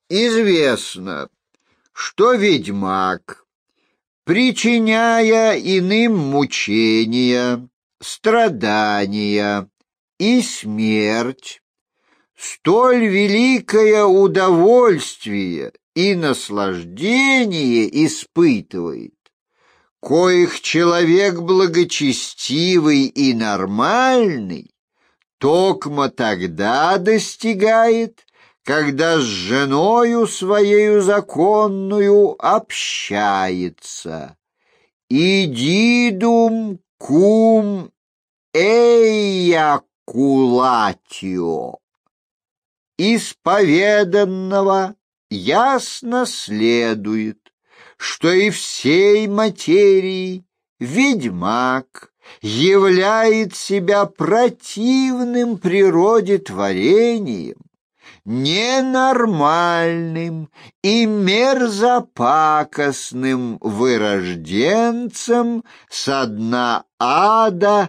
Известно, что ведьмак, причиняя иным мучения, страдания и смерть, столь великое удовольствие и наслаждение испытывает, коих человек благочестивый и нормальный токмо тогда достигает, когда с женою своею законную общается. Идидум кум эякулатио. Исповеданного ясно следует, что и всей материи ведьмак являет себя противным природе творением, ненормальным и мерзопакостным вырожденцем со дна ада,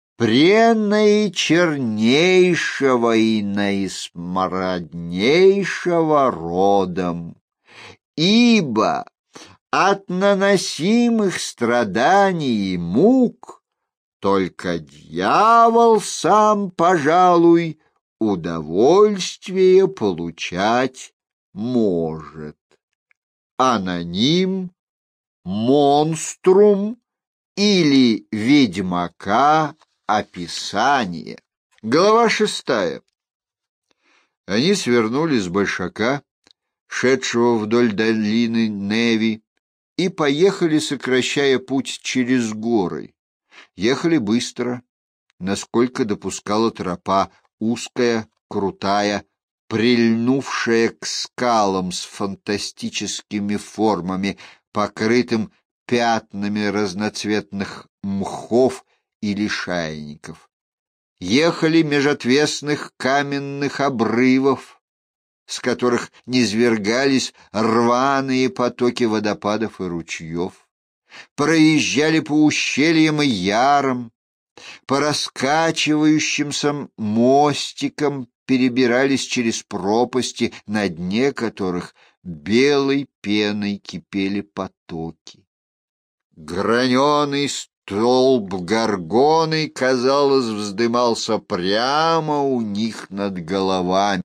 пренаичернейшего и наисмороднейшего родом. Ибо от наносимых страданий и мук только дьявол сам, пожалуй, удовольствие получать может. Аноним, монструм или ведьмака описание. Глава 6. Они свернули с большака, шедшего вдоль долины Неви, и поехали, сокращая путь через горы. Ехали быстро, насколько допускала тропа, узкая, крутая, прильнувшая к скалам с фантастическими формами, покрытым пятнами разноцветных мхов и лишайников. Ехали меж отвесных каменных обрывов, с которых низвергались рваные потоки водопадов и ручьев. Проезжали по ущельям и ярам, по раскачивающимся мостикам перебирались через пропасти, на дне которых белой пеной кипели потоки. Граненый столб горгоны, казалось, вздымался прямо у них над головами.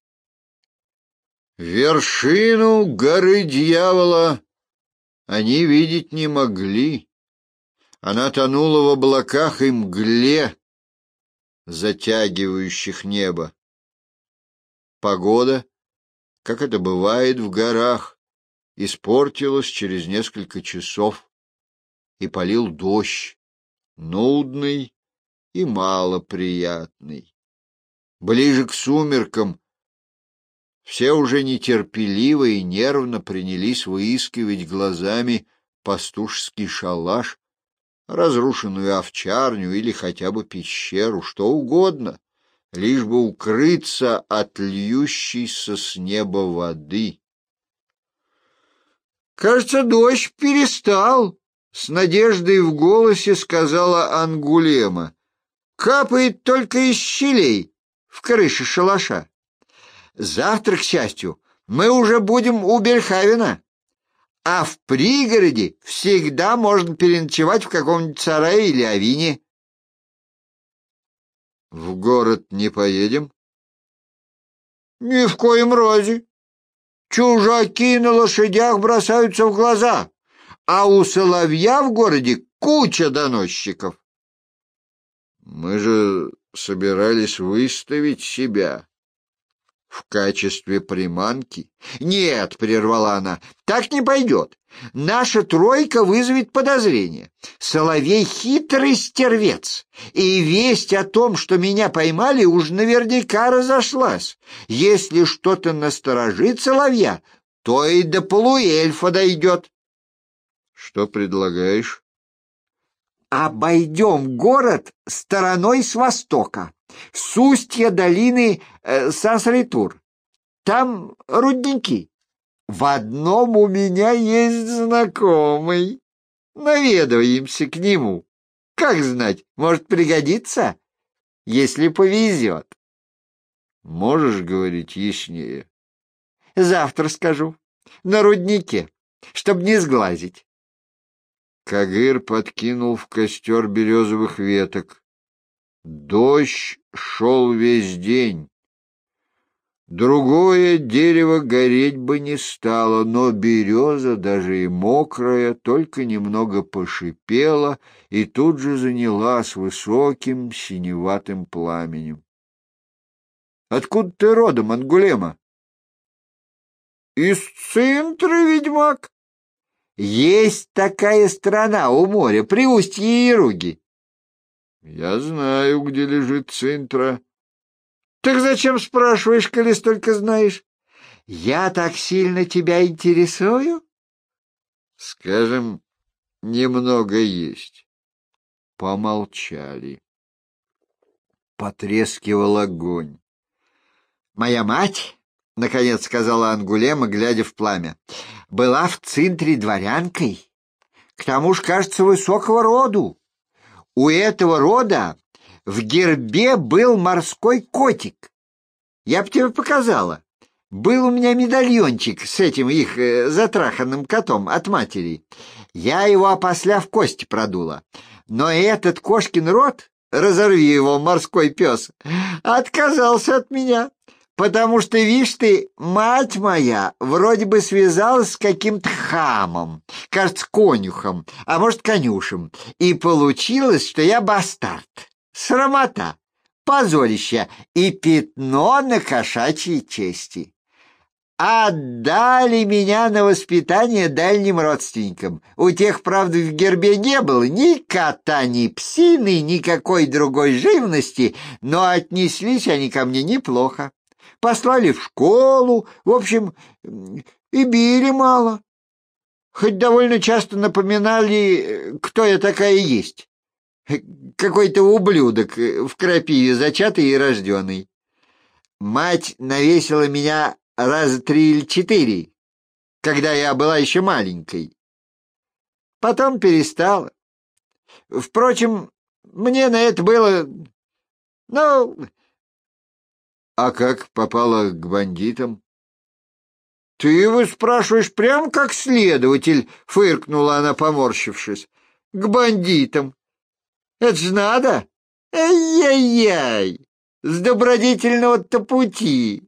Вершину горы дьявола они видеть не могли. Она тонула в облаках и мгле, затягивающих небо. Погода, как это бывает в горах, испортилась через несколько часов, и полил дождь, нудный и малоприятный. Ближе к сумеркам все уже нетерпеливо и нервно принялись выискивать глазами пастушеский шалаш, разрушенную овчарню или хотя бы пещеру, что угодно, лишь бы укрыться от льющейся с неба воды. «Кажется, дождь перестал», — с надеждой в голосе сказала Ангулема. «Капает только из щелей в крыше шалаша. Завтра, к счастью, мы уже будем у Бельхавена. А в пригороде всегда можно переночевать в каком-нибудь сарае или авине». «В город не поедем?» «Ни в коем разе. Чужаки на лошадях бросаются в глаза, а у Соловья в городе куча доносчиков». «Мы же собирались выставить себя в качестве приманки». «Нет», — прервала она, — «так не пойдет. Наша тройка вызовет подозрение. Соловей хитрый стервец, и весть о том, что меня поймали, уж наверняка разошлась. Если что-то насторожит Соловья, то и до полуэльфа дойдет». «Что предлагаешь?» «Обойдем город стороной с востока, с устья долины Сасритур. Там рудники. В одном у меня есть знакомый. Наведаемся к нему. Как знать, может пригодится, если повезет». «Можешь говорить яснее?» Завтра скажу. На руднике, чтоб не сглазить. Кагыр подкинул в костер березовых веток. Дождь шел весь день. Другое дерево гореть бы не стало, но береза, даже и мокрая, только немного пошипела и тут же занялась высоким синеватым пламенем. — Откуда ты родом, Ангулема? — Из Цинтры, ведьмак. Есть такая страна у моря, при устье Яруги. — Я знаю, где лежит Цинтра. Так зачем спрашиваешь, коли столько знаешь? Я так сильно тебя интересую? Скажем, немного есть. Помолчали. Потрескивал огонь. Моя мать, наконец сказала Ангулема, глядя в пламя, была в Цинтре дворянкой. К тому ж, кажется, высокого роду. У этого рода в гербе был морской котик. Я б тебе показала. Был у меня медальончик с этим их затраханным котом от матери. Я его опосля в кости продула. Но этот кошкин род, разорви его, морской пес, отказался от меня. Потому что, видишь ты, мать моя вроде бы связалась с каким-то хамом, кажется, конюхом, а может, конюшем. И получилось, что я бастард. Срамота, позорище и пятно на кошачьей чести. Отдали меня на воспитание дальним родственникам. У тех, правда, в гербе не было ни кота, ни псины, никакой другой живности, но отнеслись они ко мне неплохо. Послали в школу, в общем, и били мало. Хоть довольно часто напоминали, кто я такая есть. Какой-то ублюдок в крапиве зачатый и рожденный. Мать навесила меня раза 3 или 4, когда я была еще маленькой. Потом перестала. Впрочем, мне на это было... Ну... А как попала к бандитам? Ты его спрашиваешь прям как следователь, фыркнула она, поморщившись. К бандитам. Это ж надо? Ай-яй-яй! С добродетельного-то пути!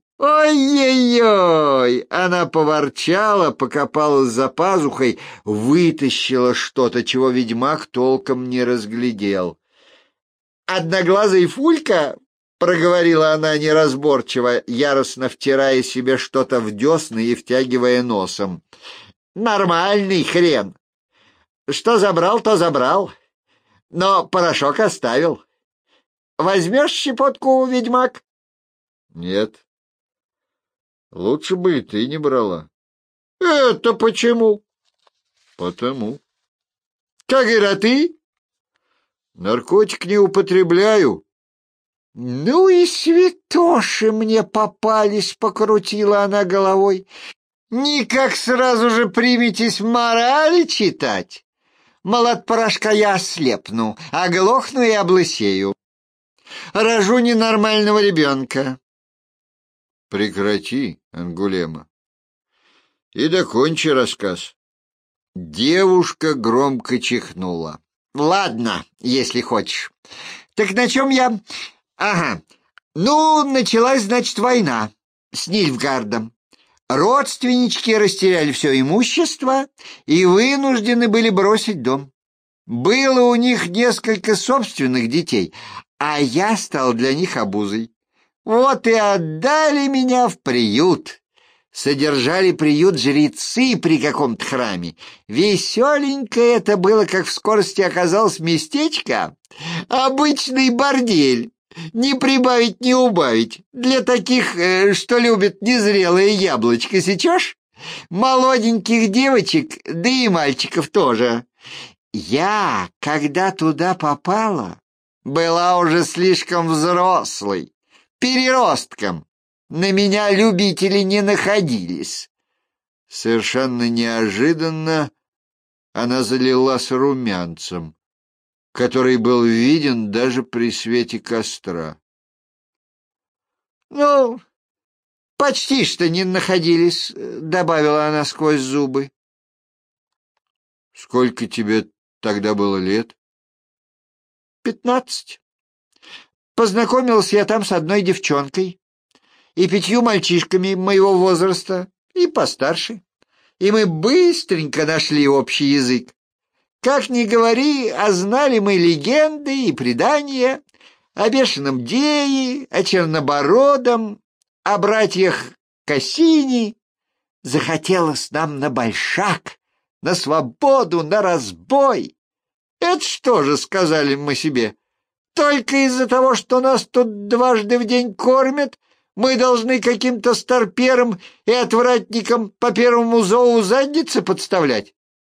Ой-ой-ой! Она поворчала, покопалась за пазухой, вытащила что-то, чего ведьмак толком не разглядел. «Одноглазый Фулька?» — проговорила она неразборчиво, яростно втирая себе что-то в десны и втягивая носом. «Нормальный хрен! Что забрал, то забрал. Но порошок оставил. Возьмешь щепотку, ведьмак?» «Нет. Лучше бы и ты не брала». «Это почему?» «Потому». «Как говорят, ты?» «Наркотик не употребляю». «Ну и святоши мне попались», — покрутила она головой. «Никак сразу же приметесь морали читать. Мол, от порошка я ослепну, оглохну и облысею. Рожу ненормального ребенка». «Прекрати, Ангулема, и докончи рассказ». Девушка громко чихнула. «Ладно, если хочешь. Так на чем я...» «Ага. Ну, началась, значит, война с Нильфгардом. Родственнички растеряли все имущество и вынуждены были бросить дом. Было у них несколько собственных детей, а я стал для них обузой. Вот и отдали меня в приют. Содержали приют жрецы при каком-то храме. Веселенькое это было, как в скорости оказалось местечко. Обычный бордель. Не прибавить, не убавить. Для таких, что любят незрелое яблочко, сечешь? Молоденьких девочек, да и мальчиков тоже. Я, когда туда попала, была уже слишком взрослой, переростком. На меня любители не находились. Совершенно неожиданно она залилась румянцем, который был виден даже при свете костра. «Ну, Почти что не находились, добавила она сквозь зубы. Сколько тебе тогда было лет? 15. Познакомился я там с одной девчонкой и 5 мальчишками моего возраста и постарше. И мы быстренько нашли общий язык. Как ни говори, а знали мы легенды и предания о бешеном Дее, о Чернобородом, о братьях Кассини. Захотелось нам на большак, на свободу, на разбой. Это что же, сказали мы себе, только из-за того, что нас тут дважды в день кормят, мы должны каким-то старперам и отвратникам по первому зову задницы подставлять?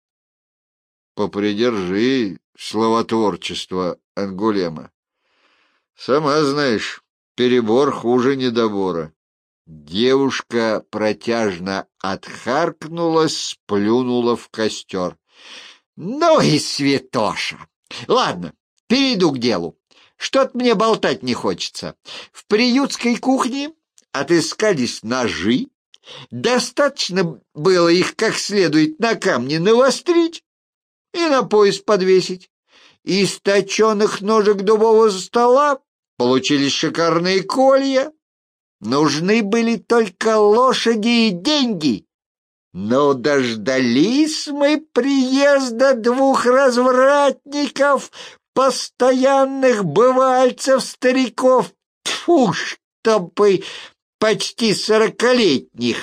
Попридержи словотворчество Ангулема. Сама знаешь, перебор хуже недобора. Девушка протяжно отхаркнулась, сплюнула в костер. Ну и святоша! Ладно, перейду к делу. Что-то мне болтать не хочется. В приютской кухне отыскались ножи. Достаточно было их как следует на камни навострить и на пояс подвесить. Из точеных ножек дубового стола получились шикарные колья. Нужны были только лошади и деньги. Но дождались мы приезда 2 развратников, постоянных бывальцев-стариков, тьфу, чтобы почти 40-летних.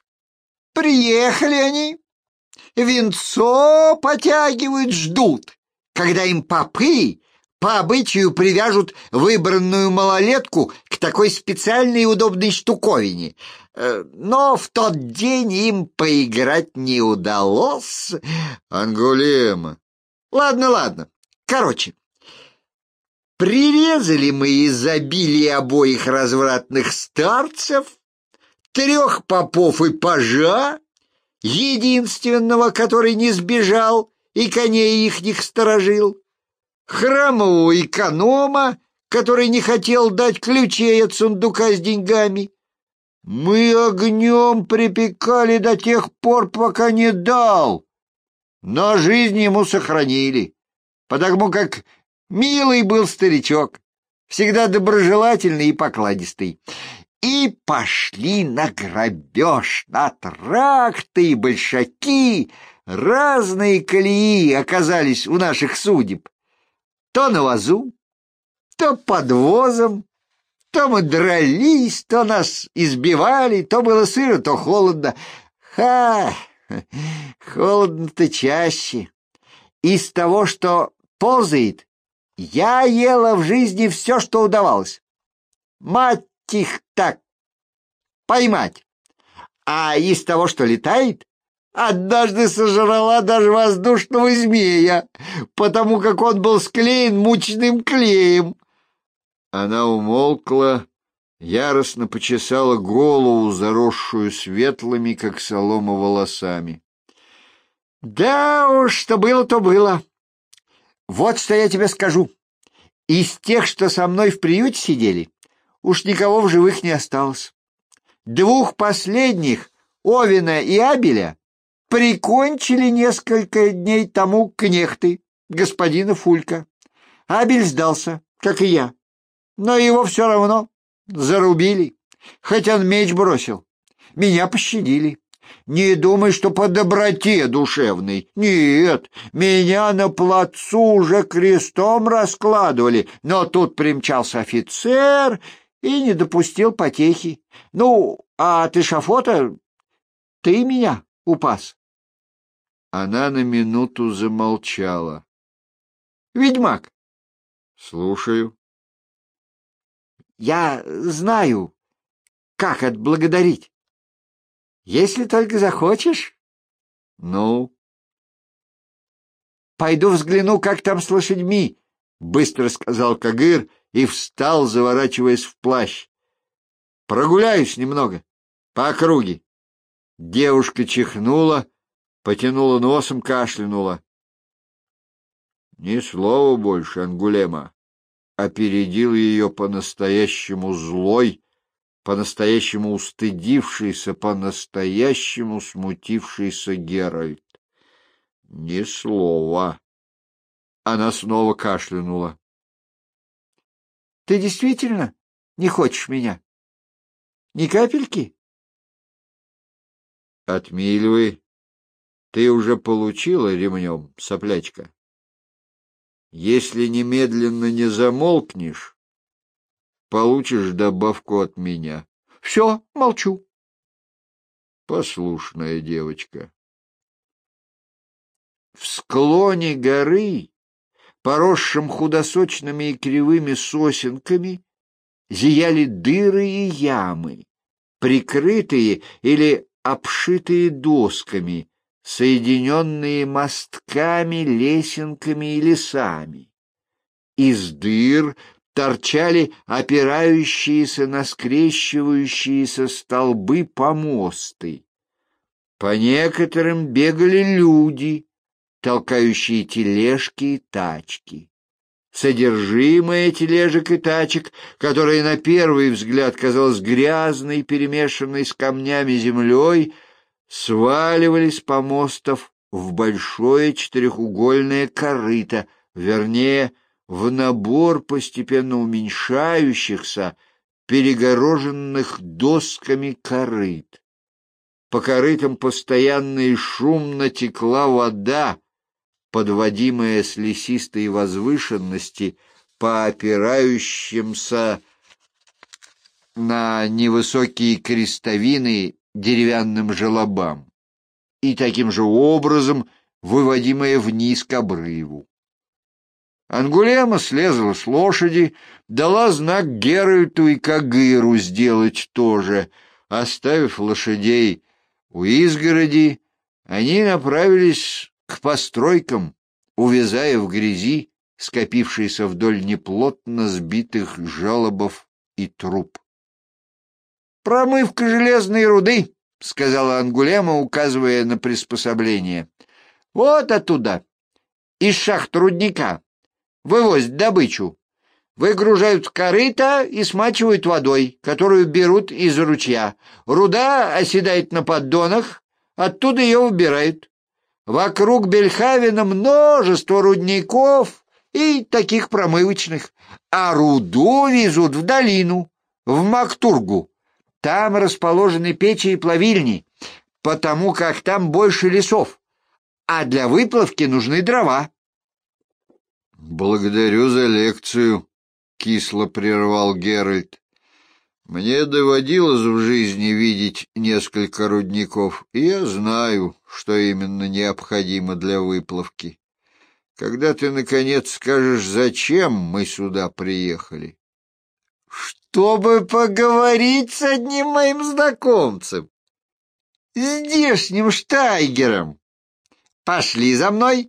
Приехали они, венцо потягивают, ждут, когда им попы по обычаю привяжут выбранную малолетку к такой специальной и удобной штуковине. Но в тот день им поиграть не удалось. Ангулема. Ладно. Короче, прирезали мы изобилие обоих развратных старцев, 3 попов и пажа, единственного, который не сбежал и коней ихних сторожил, храмового эконома, который не хотел дать ключей от сундука с деньгами. Мы огнем припекали до тех пор, пока не дал, но жизнь ему сохранили, потому как милый был старичок, всегда доброжелательный и покладистый. И пошли на грабеж, на тракты и большаки. Разные колеи оказались у наших судеб. То на вазу, то под возом, то мы дрались, то нас избивали, то было сыро, то холодно. Холодно-то чаще. Из того, что ползает, я ела в жизни все, что удавалось. Мать их так, поймать. А из того, что летает, однажды сожрала даже воздушного змея, потому как он был склеен мучным клеем. Она умолкла, яростно почесала голову, заросшую светлыми, как солома, волосами. Да уж, что было, то было. Вот что я тебе скажу. Из тех, что со мной в приюте сидели, уж никого в живых не осталось. 2 последних, Овена и Абеля, прикончили несколько дней тому кнехты, господина Фулька. Абель сдался, как и я, но его все равно зарубили, хоть он меч бросил. Меня пощадили. Не думай, что по доброте душевной. Нет, меня на плацу уже крестом раскладывали, но тут примчался офицер и не допустил потехи. Ну, а от эшафота ты меня упас. Она на минуту замолчала. Ведьмак. Слушаю. Я знаю, как отблагодарить. Если только захочешь. Ну? Пойду взгляну, как там с лошадьми, быстро сказал Кагыр и встал, заворачиваясь в плащ. Прогуляюсь немного, по округе. Девушка чихнула, потянула носом, кашлянула. Ни слова больше, Ангулема. Опередил ее по-настоящему злой, по-настоящему устыдившийся, по-настоящему смутившийся Геральт. Ни слова. Она снова кашлянула. — Ты действительно не хочешь меня? Ни капельки? — Отмиливай. Ты уже получила ремнем, соплячка. Если немедленно не замолкнешь, получишь добавку от меня. Все, молчу. Послушная девочка. В склоне горы, поросшем худосочными и кривыми сосенками, зияли дыры и ямы, прикрытые или обшитые досками, соединенные мостками, лесенками и лесами. Из дыр торчали опирающиеся на скрещивающиеся столбы помосты. По некоторым бегали люди, толкающие тележки и тачки. Содержимое тележек и тачек, которое на первый взгляд казалось грязной, перемешанной с камнями землей, сваливались с помостов в большое четырехугольное корыто, вернее, в набор постепенно уменьшающихся, перегороженных досками корыт. По корытам постоянно и шумно текла вода, подводимая с лесистой возвышенности по опирающимся на невысокие крестовины деревянным желобам, и таким же образом выводимая вниз к обрыву. Ангулема слезла с лошади, дала знак Геральту и Кагыру сделать то же. Оставив лошадей у изгороди, они направились к постройкам, увязая в грязи, скопившейся вдоль неплотно сбитых желобов и труб. «Промывка железной руды», — сказала Ангулема, указывая на приспособление. «Вот оттуда, из шахт рудника, вывозят добычу, выгружают в корыто и смачивают водой, которую берут из ручья. Руда оседает на поддонах, оттуда ее убирают. Вокруг Бельхавена множество рудников и таких промывочных, а руду везут в долину, в Мактургу. Там расположены печи и плавильни, потому как там больше лесов, а для выплавки нужны дрова». «Благодарю за лекцию», — кисло прервал Геральт. «Мне доводилось в жизни видеть несколько рудников, и я знаю, что именно необходимо для выплавки. Когда ты, наконец, скажешь, зачем мы сюда приехали?» «Чтобы поговорить с одним моим знакомцем, здешним Штайгером. Пошли за мной».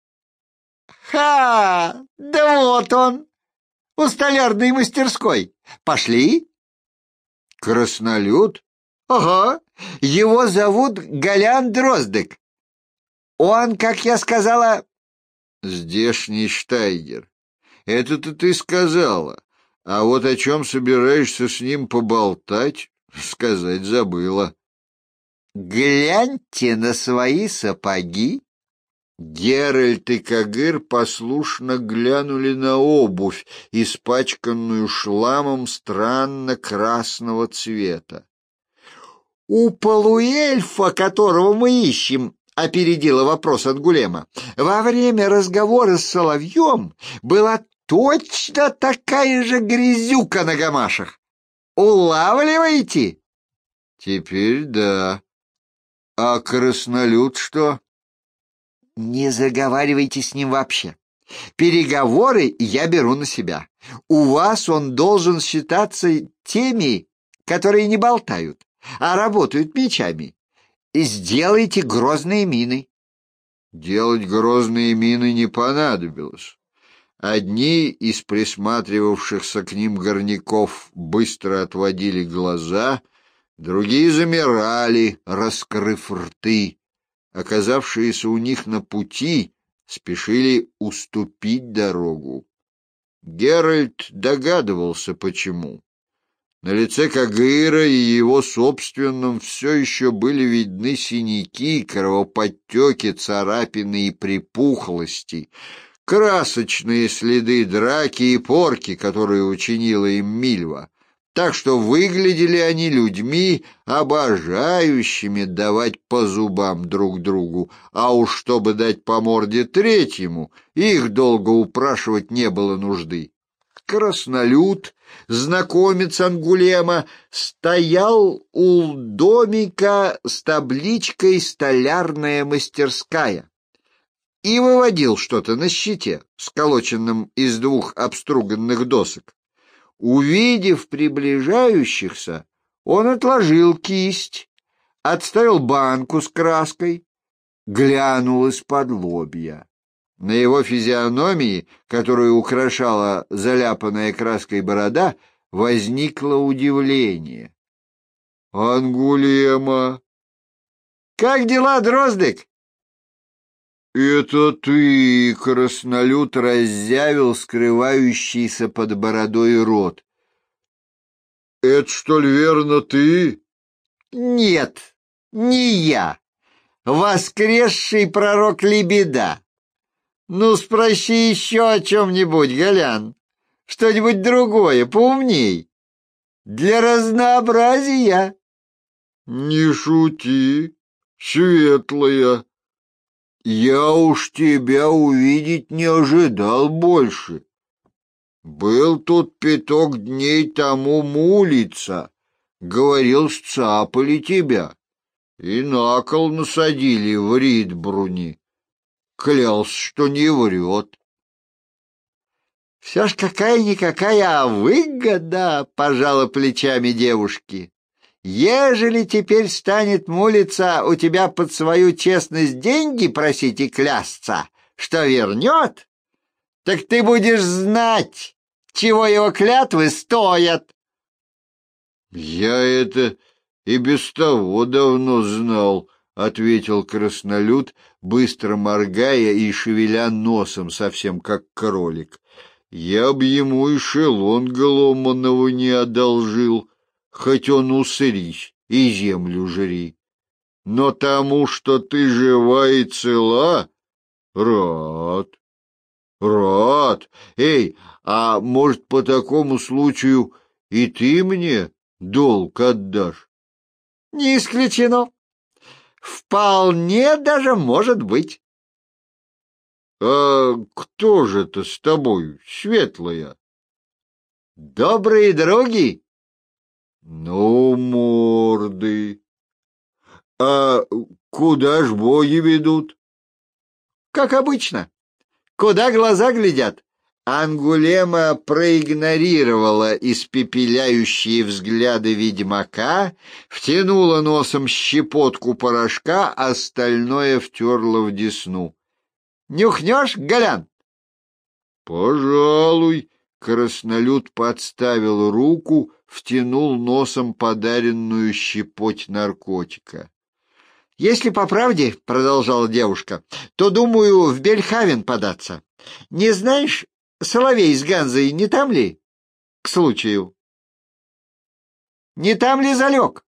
«Ха! Да вот он, у столярной мастерской. Пошли». «Краснолюд?» «Ага, его зовут Голян Дроздык. Он, как я сказала...» «Здешний Штайгер. Это-то ты сказала. А вот о чем собираешься с ним поболтать, сказать забыла». «Гляньте на свои сапоги». Геральт и Кагыр послушно глянули на обувь, испачканную шламом странно красного цвета. «У полуэльфа, которого мы ищем», — опередила вопрос Ангулема, «во время разговора с соловьем была точно такая же грязюка на гамашах. Улавливаете?» «Теперь да. А краснолюд что?» «Не заговаривайте с ним вообще. Переговоры я беру на себя. У вас он должен считаться теми, которые не болтают, а работают мечами. Сделайте грозные мины». Делать грозные мины не понадобилось. Одни из присматривавшихся к ним горняков быстро отводили глаза, другие замирали, раскрыв рты. Оказавшиеся у них на пути спешили уступить дорогу. Геральт догадывался, почему. На лице Кагыра и его собственном все еще были видны синяки, кровоподтеки, царапины и припухлости, красочные следы драки и порки, которые учинила им Мильва. Так что выглядели они людьми, обожающими давать по зубам друг другу, а уж чтобы дать по морде третьему, их долго упрашивать не было нужды. Краснолюд, знакомец Ангулема, стоял у домика с табличкой «Столярная мастерская» и выводил что-то на щите, сколоченном из двух обструганных досок. Увидев приближающихся, он отложил кисть, отставил банку с краской, глянул из-под лобья. На его физиономии, которую украшала заляпанная краской борода, возникло удивление. «Ангулема!» «Как дела, Дроздык?» «Это ты!» — краснолюд раззявил скрывающийся под бородой рот. «Это, что ли, верно ты?» «Нет, не я. Воскресший пророк Лебеда. Ну, спроси еще о чем-нибудь, Голян. Что-нибудь другое, поумней. Для разнообразия». «Не шути, светлая. Я уж тебя увидеть не ожидал больше. Был тут 5 дней тому мулица, говорил, сцапали тебя и на кол насадили в Ридбруне. Клялся, что не врет». «Все ж какая-никакая выгода», — пожала плечами девушки. «Ежели теперь станет мулица у тебя под свою честность деньги просить и клясться, что вернет, так ты будешь знать, чего его клятвы стоят». «Я это и без того давно знал», — ответил краснолюд, быстро моргая и шевеля носом, совсем как кролик. «Я б ему эшелон ломаного не одолжил, хоть он усырись и землю жри. Но тому, что ты жива и цела, рад. Рад. Эй, а может, по такому случаю и ты мне долг отдашь?» «Не исключено. Вполне даже может быть». «А кто же это с тобой, светлая?» «Добрые други». «Ну, морды. А куда ж боги ведут?» «Как обычно. Куда глаза глядят». Ангулема проигнорировала испепеляющие взгляды ведьмака, втянула носом щепотку порошка, остальное втерла в десну. «Нюхнешь, Голян?» «Пожалуй». Краснолюд подставил руку, втянул носом подаренную щепоть наркотика. «Если по правде, — продолжала девушка, — то, думаю, в Бельхавен податься. Не знаешь, Соловей с Ганзой не там ли? К случаю. Не там ли залег?»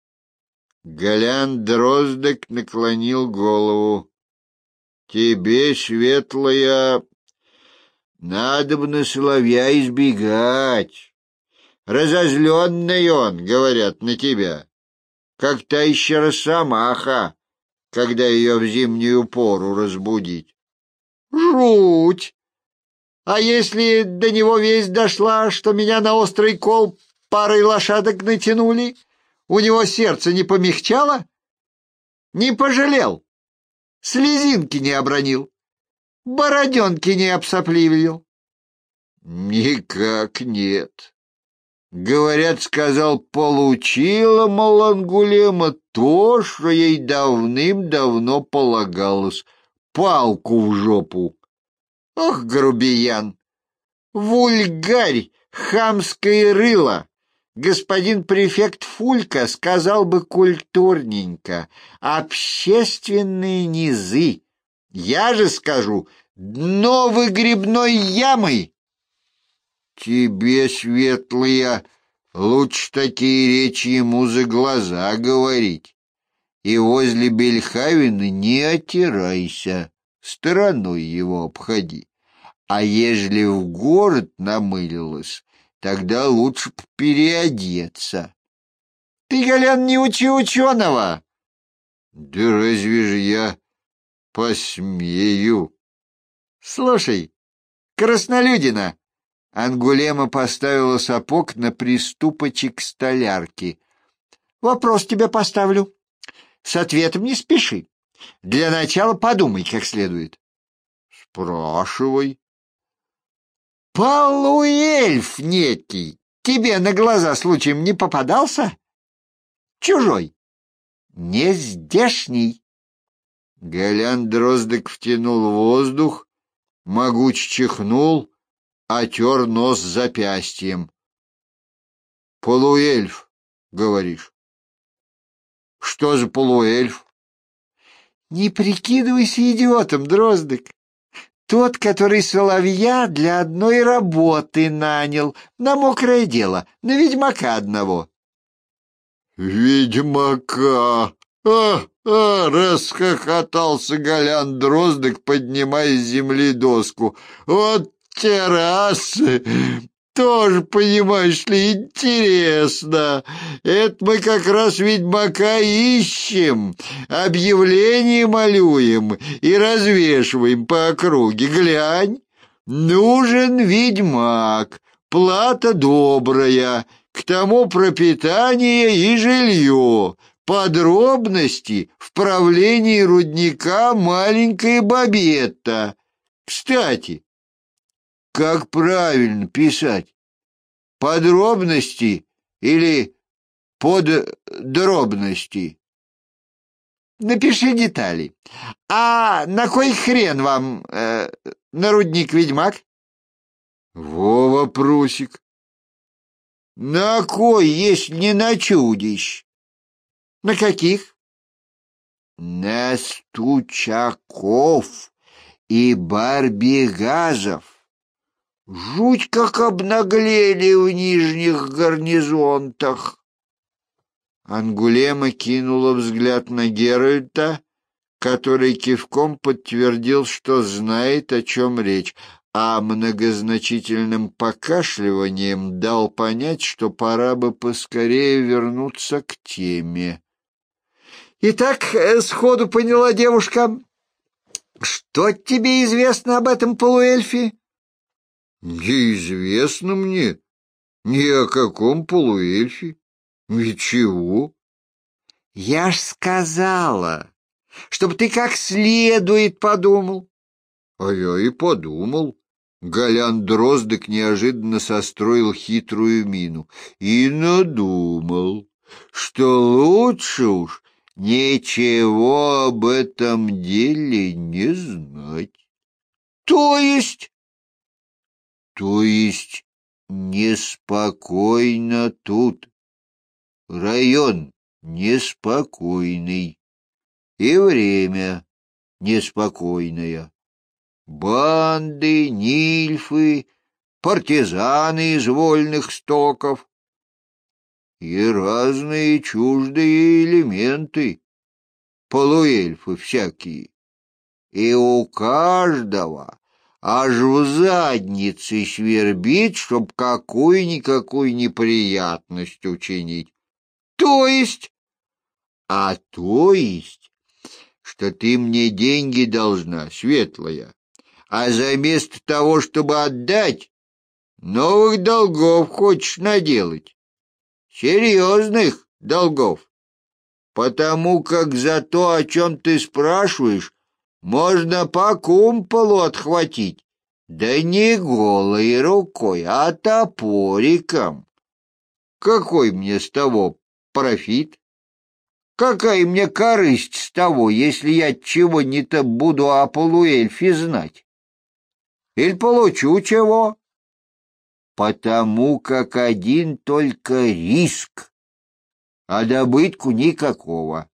Голян Дроздок наклонил голову. «Тебе, светлая, надобно Соловья избегать. Разозленный он, говорят, на тебя, как та еще росомаха, когда ее в зимнюю пору разбудить». «Жуть! А если до него весть дошла, что меня на острый кол парой лошадок натянули, у него сердце не помягчало? Не пожалел, слезинки не обронил, бороденки не обсопливил?» «Никак нет. Говорят, сказал, получила Малангулема то, что ей давным-давно полагалось — палку в жопу». «Ох, грубиян! Вульгарь, хамское рыло! Господин префект Фулька сказал бы культурненько: общественные низы. Я же скажу: дно выгребной ямы». «Тебе, светлая, Лучше такие речи ему за глаза говорить. И возле Бельхавина не отирайся, стороной его обходи. А ежели в город намылилась, тогда лучше переодеться. Ты, Голян, не учи ученого. Да разве же я посмею? Слушай, краснолюдина. Ангулема поставила сапог на приступочек столярки. Вопрос тебе поставлю. С ответом не спеши. Для начала подумай как следует. Спрашивай. Полуэльф некий тебе на глаза случаем не попадался? Чужой, не здешний. Голян Дроздок втянул воздух, могуч чихнул, отер нос запястьем. Полуэльф, говоришь? Что за полуэльф? Не прикидывайся идиотом, Дроздок. Тот, который соловья для одной работы нанял, на мокрое дело, на ведьмака одного. Ведьмака! Расхохотался Голян Дроздок, поднимая с земли доску. Вот террасы! Тоже, понимаешь ли, интересно. Это мы как раз ведьмака ищем, объявление малюем и развешиваем по округе. Глянь, нужен ведьмак, плата добрая, к тому пропитание и жилье. Подробности в правлении рудника маленькая Бабетта. Кстати, как правильно писать? Подробности или подробности? Напиши детали. А на кой хрен вам на рудник ведьмак? Во вопросик. На кой, если не на чудищ? На каких? На стучаков и барбигазов. Жуть как обнаглели в нижних гарнизонтах. Ангулема кинула взгляд на Геральта, который кивком подтвердил, что знает, о чем речь, а многозначительным покашливанием дал понять, что пора бы поскорее вернуться к теме. Итак, сходу поняла девушка, что тебе известно об этом полуэльфе? Неизвестно мне ни о каком полуэльфе. Ничего. Я ж сказала, чтобы ты как следует подумал. А я и подумал. Голян Дроздок неожиданно состроил хитрую мину и надумал, что лучше уж ничего об этом деле не знать. То есть неспокойно тут. Район неспокойный. И время неспокойное. Банды, нильфы, партизаны из вольных стоков и разные чуждые элементы, полуэльфы всякие. И у каждого аж в заднице свербит, чтоб какую-никакую неприятность учинить. То есть? То есть, что ты мне деньги должна, светлая, а заместо того, чтобы отдать, новых долгов хочешь наделать. Серьезных долгов. Потому как за то, о чем ты спрашиваешь, можно по кумполу отхватить. Да не голой рукой, а топориком. Какой мне с того профит? Какая мне корысть с того, если я чего-нибудь буду о полуэльфе знать? Или получу чего? Потому как один только риск, а добытку никакого.